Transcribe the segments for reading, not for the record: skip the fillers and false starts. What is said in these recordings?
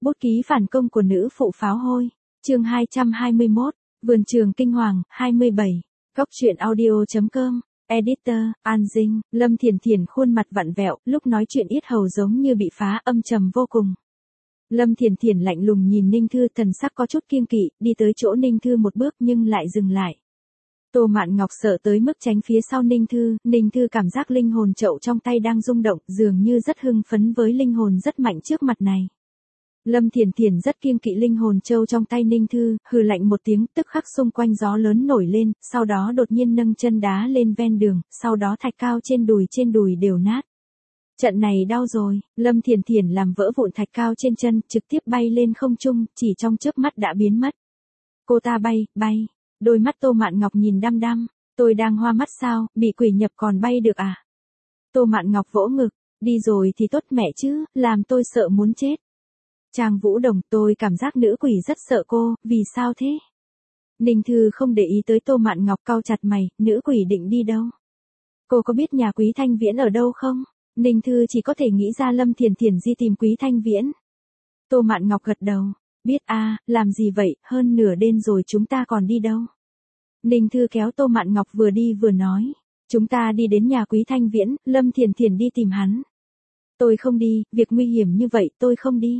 Bút ký phản công của nữ phụ pháo hôi. Chương 221. Vườn trường kinh hoàng, 27. Góc truyện audio.com. Editor, An Dinh. Lâm Thiền Thiền khuôn mặt vặn vẹo, lúc nói chuyện yết hầu giống như bị phá, âm trầm vô cùng. Lâm Thiền Thiền lạnh lùng nhìn Ninh Thư, thần sắc có chút kiêng kỵ, đi tới chỗ Ninh Thư một bước nhưng lại dừng lại. Tô Mạn Ngọc sợ tới mức tránh phía sau Ninh Thư cảm giác linh hồn chậu trong tay đang rung động, dường như rất hưng phấn với linh hồn rất mạnh trước mặt này. Lâm Thiền Thiền rất kiêng kỵ linh hồn châu trong tay Ninh Thư, hừ lạnh một tiếng, tức khắc xung quanh gió lớn nổi lên, sau đó đột nhiên nâng chân đá lên ven đường, sau đó thạch cao trên đùi đều nát. Trận này đau rồi, Lâm Thiền Thiền làm vỡ vụn thạch cao trên chân, trực tiếp bay lên không trung, chỉ trong chớp mắt đã biến mất. Cô ta bay, đôi mắt Tô Mạn Ngọc nhìn đăm đăm, tôi đang hoa mắt sao, bị quỷ nhập còn bay được à? Tô Mạn Ngọc vỗ ngực, đi rồi thì tốt mẹ chứ, làm tôi sợ muốn chết. Trang Vũ Đồng, tôi cảm giác nữ quỷ rất sợ cô, vì sao thế? Ninh Thư không để ý tới Tô Mạn Ngọc, cau chặt mày, nữ quỷ định đi đâu? Cô có biết nhà Quý Thanh Viễn ở đâu không? Ninh Thư chỉ có thể nghĩ ra Lâm Thiền Thiền đi tìm Quý Thanh Viễn. Tô Mạn Ngọc gật đầu, biết à, làm gì vậy, hơn nửa đêm rồi chúng ta còn đi đâu? Ninh Thư kéo Tô Mạn Ngọc vừa đi vừa nói, chúng ta đi đến nhà Quý Thanh Viễn, Lâm Thiền Thiền đi tìm hắn. Tôi không đi, việc nguy hiểm như vậy tôi không đi.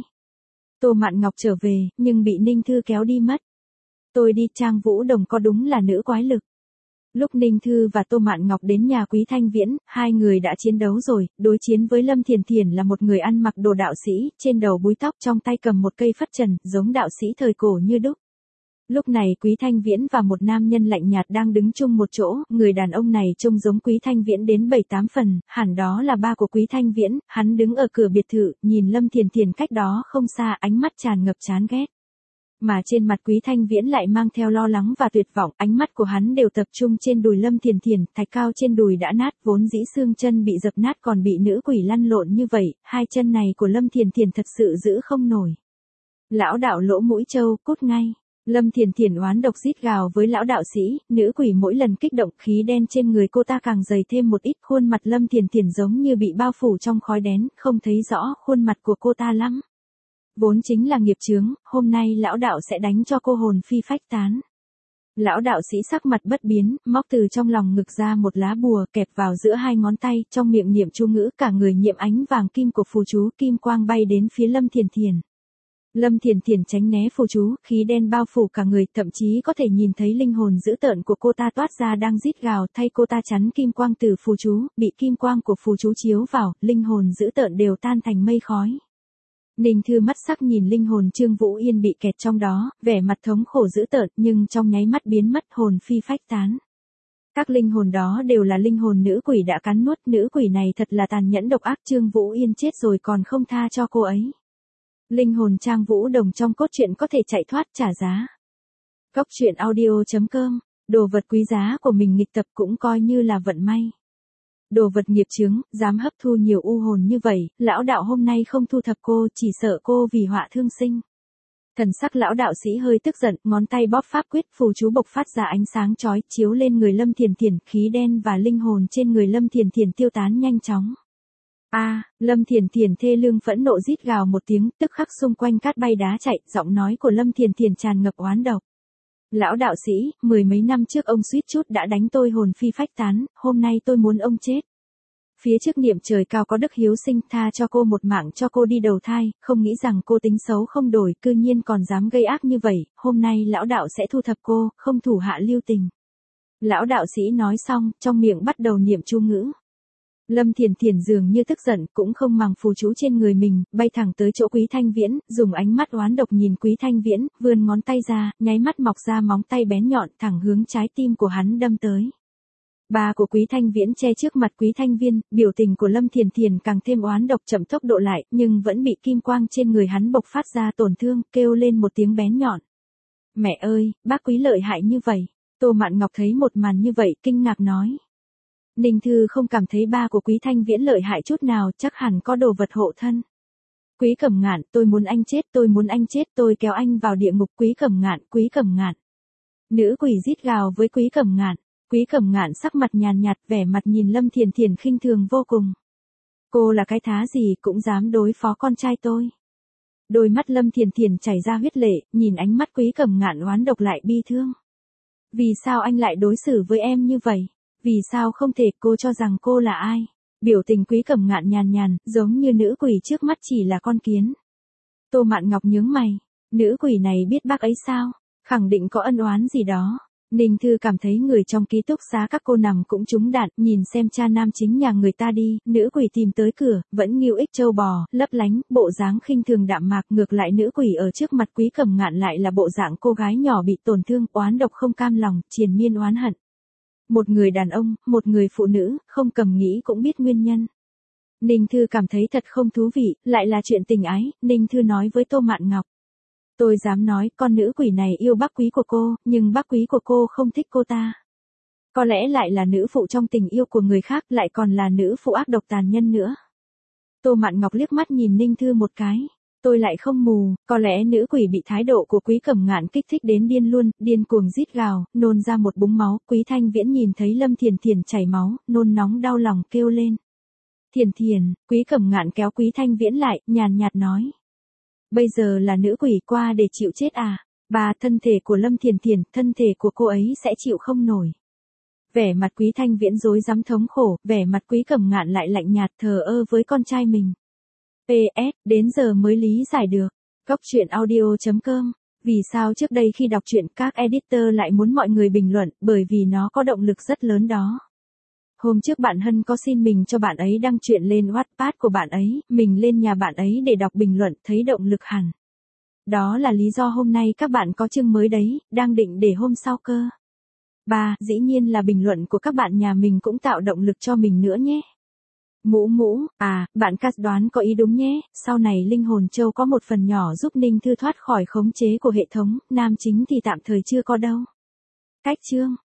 Tô Mạn Ngọc trở về, nhưng bị Ninh Thư kéo đi mất. Tôi đi, Trang Vũ Đồng có đúng là nữ quái lực. Lúc Ninh Thư và Tô Mạn Ngọc đến nhà Quý Thanh Viễn, hai người đã chiến đấu rồi, đối chiến với Lâm Thiền Thiền là một người ăn mặc đồ đạo sĩ, trên đầu búi tóc, trong tay cầm một cây phất trần, giống đạo sĩ thời cổ như đúc. Lúc này Quý Thanh Viễn và một nam nhân lạnh nhạt đang đứng chung một chỗ, người đàn ông này trông giống Quý Thanh Viễn đến 7-8 phần, hẳn đó là ba của Quý Thanh Viễn, hắn đứng ở cửa biệt thự, nhìn Lâm Thiền Thiền cách đó không xa, ánh mắt tràn ngập chán ghét. Mà trên mặt Quý Thanh Viễn lại mang theo lo lắng và tuyệt vọng, ánh mắt của hắn đều tập trung trên đùi Lâm Thiền Thiền, thạch cao trên đùi đã nát, vốn dĩ xương chân bị dập nát còn bị nữ quỷ lăn lộn như vậy, hai chân này của Lâm Thiền Thiền thật sự giữ không nổi. Lão đạo lỗ mũi trâu, cút ngay. Lâm Thiền Thiền oán độc rít gào với lão đạo sĩ, nữ quỷ mỗi lần kích động, khí đen trên người cô ta càng dày thêm một ít, khuôn mặt Lâm Thiền Thiền giống như bị bao phủ trong khói đen, không thấy rõ khuôn mặt của cô ta lắm. Vốn chính là nghiệp chướng, hôm nay lão đạo sẽ đánh cho cô hồn phi phách tán. Lão đạo sĩ sắc mặt bất biến, móc từ trong lòng ngực ra một lá bùa, kẹp vào giữa hai ngón tay, trong miệng niệm chú ngữ, cả người nhiệm ánh vàng kim của phù chú, kim quang bay đến phía Lâm Thiền Thiền. Lâm Thiền Thiền tránh né phù chú, khí đen bao phủ cả người, thậm chí có thể nhìn thấy linh hồn dữ tợn của cô ta toát ra đang rít gào, thay cô ta chắn kim quang từ phù chú, bị kim quang của phù chú chiếu vào, linh hồn dữ tợn đều tan thành mây khói. Ninh Thư mắt sắc nhìn linh hồn Trương Vũ Yên bị kẹt trong đó, vẻ mặt thống khổ dữ tợn, nhưng trong nháy mắt biến mất, hồn phi phách tán. Các linh hồn đó đều là linh hồn nữ quỷ đã cắn nuốt, nữ quỷ này thật là tàn nhẫn độc ác, Trương Vũ Yên chết rồi còn không tha cho cô ấy. Linh hồn Trang Vũ Đồng trong cốt truyện có thể chạy thoát trả giá. Góc truyện audio.com. Đồ vật quý giá của mình nghịch tập cũng coi như là vận may. Đồ vật nghiệp chướng, dám hấp thu nhiều u hồn như vậy, lão đạo hôm nay không thu thập cô, chỉ sợ cô vì họa thương sinh. Thần sắc lão đạo sĩ hơi tức giận, ngón tay bóp pháp quyết, phù chú bộc phát ra ánh sáng chói, chiếu lên người Lâm Thiền Thiền, khí đen và linh hồn trên người Lâm Thiền Thiền tiêu tán nhanh chóng. Lâm Thiền Thiền thê lương phẫn nộ rít gào một tiếng, tức khắc xung quanh cát bay đá chạy, giọng nói của Lâm Thiền Thiền tràn ngập oán độc. Lão đạo sĩ, 10 mấy năm trước ông suýt chút đã đánh tôi hồn phi phách tán, hôm nay tôi muốn ông chết. Phía trước niệm trời cao có đức hiếu sinh, tha cho cô một mạng cho cô đi đầu thai, không nghĩ rằng cô tính xấu không đổi, cư nhiên còn dám gây ác như vậy, hôm nay lão đạo sẽ thu thập cô, không thủ hạ lưu tình. Lão đạo sĩ nói xong, trong miệng bắt đầu niệm chú ngữ. Lâm Thiền Thiền dường như tức giận, cũng không màng phù chú trên người mình, bay thẳng tới chỗ Quý Thanh Viễn, dùng ánh mắt oán độc nhìn Quý Thanh Viễn, vươn ngón tay ra, nháy mắt mọc ra móng tay bén nhọn, thẳng hướng trái tim của hắn đâm tới. Ba của Quý Thanh Viễn che trước mặt Quý Thanh Viên, biểu tình của Lâm Thiền Thiền càng thêm oán độc, chậm tốc độ lại, nhưng vẫn bị kim quang trên người hắn bộc phát ra tổn thương, kêu lên một tiếng bén nhọn. Mẹ ơi, bác Quý lợi hại như vậy. Tô Mạn Ngọc thấy một màn như vậy, kinh ngạc nói. Ninh Thư không cảm thấy ba của Quý Thanh Viễn lợi hại chút nào, chắc hẳn có đồ vật hộ thân. Quý Cẩm Ngạn, tôi muốn anh chết, tôi kéo anh vào địa ngục, Quý Cẩm Ngạn. Nữ quỷ rít gào với Quý Cẩm Ngạn sắc mặt nhàn nhạt, vẻ mặt nhìn Lâm Thiền Thiền khinh thường vô cùng. Cô là cái thá gì cũng dám đối phó con trai tôi. Đôi mắt Lâm Thiền Thiền chảy ra huyết lệ, nhìn ánh mắt Quý Cẩm Ngạn oán độc lại bi thương. Vì sao anh lại đối xử với em như vậy? Vì sao không thể, cô cho rằng cô là ai? Biểu tình Quý Cẩm Ngạn nhàn nhàn, giống như nữ quỷ trước mắt chỉ là con kiến. Tô Mạn Ngọc nhướng mày, nữ quỷ này biết bác ấy sao? Khẳng định có ân oán gì đó. Ninh Thư cảm thấy người trong ký túc xá các cô nằm cũng trúng đạn, nhìn xem cha nam chính nhà người ta đi, nữ quỷ tìm tới cửa, vẫn nghiêu ích châu bò, lấp lánh, bộ dáng khinh thường đạm mạc, ngược lại nữ quỷ ở trước mặt Quý Cẩm Ngạn lại là bộ dạng cô gái nhỏ bị tổn thương, oán độc không cam lòng, triền miên oán hận. Một người đàn ông, một người phụ nữ, không cầm nghĩ cũng biết nguyên nhân. Ninh Thư cảm thấy thật không thú vị, lại là chuyện tình ái, Ninh Thư nói với Tô Mạn Ngọc. Tôi dám nói, con nữ quỷ này yêu bác quý của cô, nhưng bác quý của cô không thích cô ta. Có lẽ lại là nữ phụ trong tình yêu của người khác, lại còn là nữ phụ ác độc tàn nhân nữa. Tô Mạn Ngọc liếc mắt nhìn Ninh Thư một cái. Tôi lại không mù, có lẽ nữ quỷ bị thái độ của Quý Cẩm Ngạn kích thích đến điên luôn, điên cuồng rít gào, nôn ra một búng máu. Quý Thanh Viễn nhìn thấy Lâm Thiền Thiền chảy máu, nôn nóng đau lòng kêu lên. Thiền Thiền, Quý Cẩm Ngạn kéo Quý Thanh Viễn lại, nhàn nhạt nói. Bây giờ là nữ quỷ qua để chịu chết à? Bà, thân thể của Lâm Thiền Thiền, thân thể của cô ấy sẽ chịu không nổi. Vẻ mặt Quý Thanh Viễn rối rắm thống khổ, vẻ mặt Quý Cẩm Ngạn lại lạnh nhạt thờ ơ với con trai mình. PS, đến giờ mới lý giải được. Góc truyện audio.com. Vì sao trước đây khi đọc truyện các editor lại muốn mọi người bình luận, bởi vì nó có động lực rất lớn đó. Hôm trước bạn Hân có xin mình cho bạn ấy đăng truyện lên Wattpad của bạn ấy, mình lên nhà bạn ấy để đọc bình luận, thấy động lực hẳn. Đó là lý do hôm nay các bạn có chương mới đấy, đang định để hôm sau cơ. Dĩ nhiên là bình luận của các bạn nhà mình cũng tạo động lực cho mình nữa nhé. Bạn Cát đoán có ý đúng nhé, sau này Linh Hồn Châu có một phần nhỏ giúp Ninh Thư thoát khỏi khống chế của hệ thống, nam chính thì tạm thời chưa có đâu. Cách chương